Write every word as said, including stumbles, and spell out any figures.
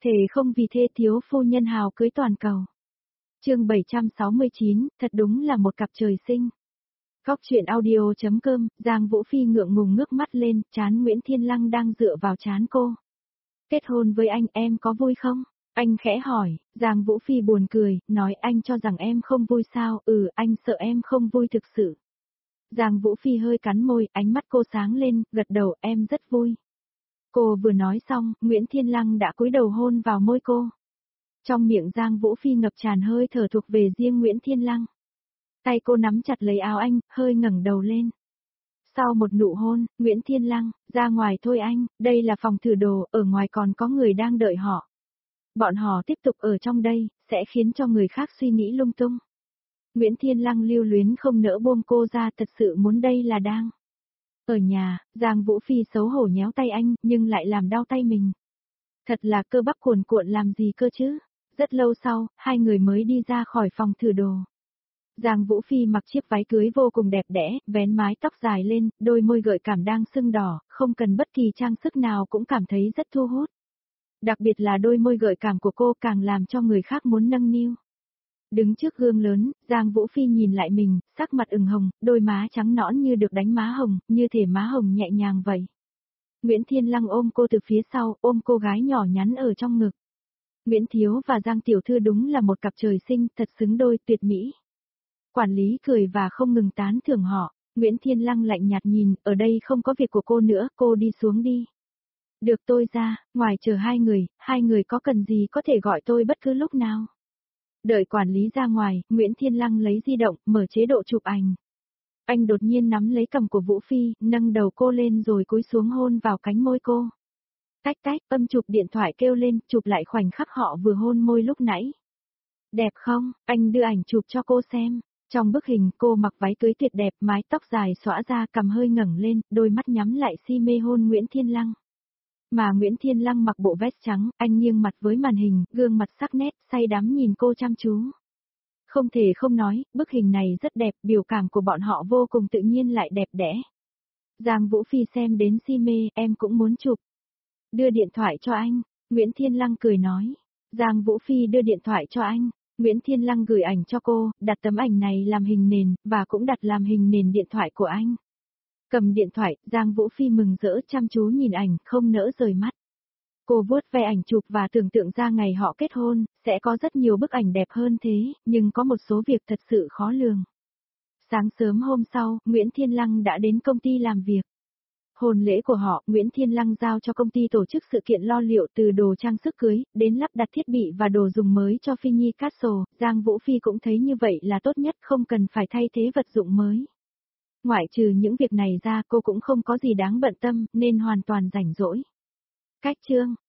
Thề không vì thê thiếu phu nhân hào cưới toàn cầu. Chương bảy trăm sáu mươi chín, thật đúng là một cặp trời sinh. Góc truyện audio.com, Giang Vũ Phi ngượng ngùng ngước mắt lên, trán Nguyễn Thiên Lăng đang dựa vào trán cô. Kết hôn với anh em có vui không? Anh khẽ hỏi. Giang Vũ Phi buồn cười, nói anh cho rằng em không vui sao? Ừ, anh sợ em không vui thực sự. Giang Vũ Phi hơi cắn môi, ánh mắt cô sáng lên, gật đầu, em rất vui. Cô vừa nói xong, Nguyễn Thiên Lăng đã cúi đầu hôn vào môi cô. Trong miệng Giang Vũ Phi ngập tràn hơi thở thuộc về riêng Nguyễn Thiên Lăng. Tay cô nắm chặt lấy áo anh, hơi ngẩng đầu lên. Sau một nụ hôn, Nguyễn Thiên Lăng, ra ngoài thôi anh, đây là phòng thử đồ, ở ngoài còn có người đang đợi họ. Bọn họ tiếp tục ở trong đây, sẽ khiến cho người khác suy nghĩ lung tung. Nguyễn Thiên Lăng lưu luyến không nỡ buông cô ra, thật sự muốn đây là đang. Ở nhà, Giang Vũ Phi xấu hổ nhéo tay anh, nhưng lại làm đau tay mình. Thật là cơ bắp cuồn cuộn làm gì cơ chứ? Rất lâu sau, hai người mới đi ra khỏi phòng thử đồ. Giang Vũ Phi mặc chiếc váy cưới vô cùng đẹp đẽ, vén mái tóc dài lên, đôi môi gợi cảm đang sưng đỏ, không cần bất kỳ trang sức nào cũng cảm thấy rất thu hút. Đặc biệt là đôi môi gợi cảm của cô càng làm cho người khác muốn nâng niu. Đứng trước gương lớn, Giang Vũ Phi nhìn lại mình, sắc mặt ửng hồng, đôi má trắng nõn như được đánh má hồng, như thể má hồng nhẹ nhàng vậy. Nguyễn Thiên Lăng ôm cô từ phía sau, ôm cô gái nhỏ nhắn ở trong ngực. Nguyễn Thiếu và Giang Tiểu Thư đúng là một cặp trời sinh, thật xứng đôi, tuyệt mỹ. Quản lý cười và không ngừng tán thưởng họ. Nguyễn Thiên Lăng lạnh nhạt nhìn, ở đây không có việc của cô nữa, cô đi xuống đi. Được tôi ra, ngoài chờ hai người, hai người có cần gì có thể gọi tôi bất cứ lúc nào. Đợi quản lý ra ngoài, Nguyễn Thiên Lăng lấy di động, mở chế độ chụp ảnh. Anh đột nhiên nắm lấy cằm của Vũ Phi, nâng đầu cô lên rồi cúi xuống hôn vào cánh môi cô. Tách tách, âm chụp điện thoại kêu lên, chụp lại khoảnh khắc họ vừa hôn môi lúc nãy. Đẹp không? Anh đưa ảnh chụp cho cô xem. Trong bức hình, cô mặc váy cưới tuyệt đẹp, mái tóc dài xõa ra, cằm hơi ngẩng lên, đôi mắt nhắm lại si mê hôn Nguyễn Thiên Lăng. Mà Nguyễn Thiên Lăng mặc bộ vest trắng, anh nghiêng mặt với màn hình, gương mặt sắc nét, say đắm nhìn cô chăm chú. Không thể không nói, bức hình này rất đẹp, biểu cảm của bọn họ vô cùng tự nhiên lại đẹp đẽ. Giang Vũ Phi xem đến si mê, em cũng muốn chụp. Đưa điện thoại cho anh, Nguyễn Thiên Lăng cười nói. Giang Vũ Phi đưa điện thoại cho anh, Nguyễn Thiên Lăng gửi ảnh cho cô, đặt tấm ảnh này làm hình nền, và cũng đặt làm hình nền điện thoại của anh. Cầm điện thoại, Giang Vũ Phi mừng rỡ chăm chú nhìn ảnh, không nỡ rời mắt. Cô vuốt ve ảnh chụp và tưởng tượng ra ngày họ kết hôn, sẽ có rất nhiều bức ảnh đẹp hơn thế, nhưng có một số việc thật sự khó lường. Sáng sớm hôm sau, Nguyễn Thiên Lăng đã đến công ty làm việc. Hôn lễ của họ, Nguyễn Thiên Lăng giao cho công ty tổ chức sự kiện lo liệu từ đồ trang sức cưới, đến lắp đặt thiết bị và đồ dùng mới cho Phi Nhi Castle, Giang Vũ Phi cũng thấy như vậy là tốt nhất, không cần phải thay thế vật dụng mới. Ngoại trừ những việc này ra cô cũng không có gì đáng bận tâm, nên hoàn toàn rảnh rỗi. Cách chương